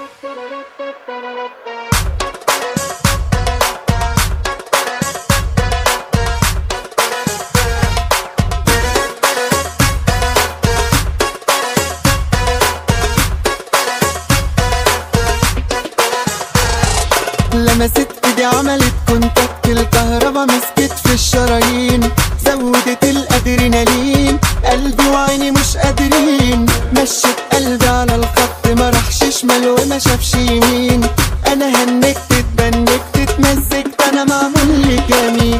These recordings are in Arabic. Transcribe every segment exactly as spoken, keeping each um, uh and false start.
لمست ايدي عملت كونتاكت، الكهربا مسكت في الشرايين، زودت الادرينالين، قلبي وعيني مش قادرين، مشيت قلبي على الخط ما راحش شمال وما شافش يمين، انا هنكت اتبنكت اتمزجت انا معمول لي جميل.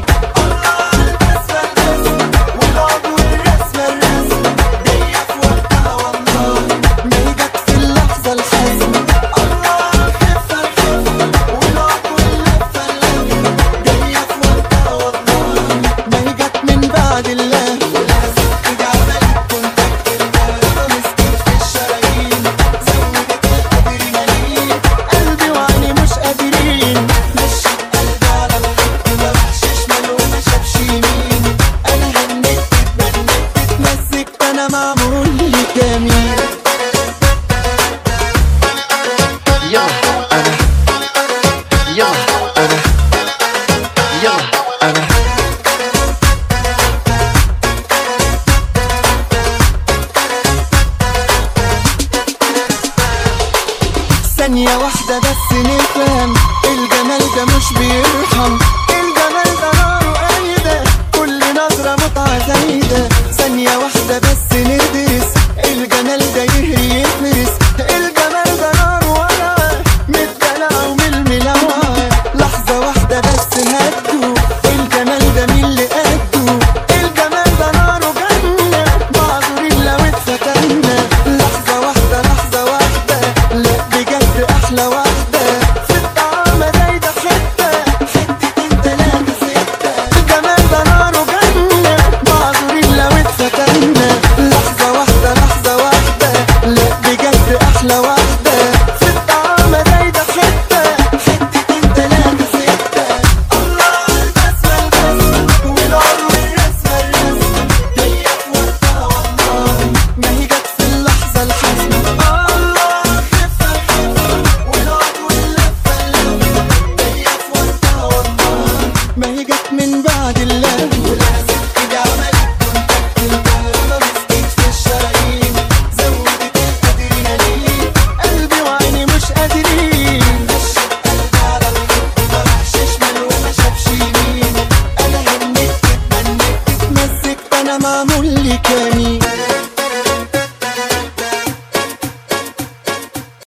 أنا معمول لي جميل. يلا أنا يلا أنا يلا أنا ثانية واحدة بس نفهم، الجمال ده مش بيرحم، الجمال ده ناره قايدة، كل نظرة متعة زايدة،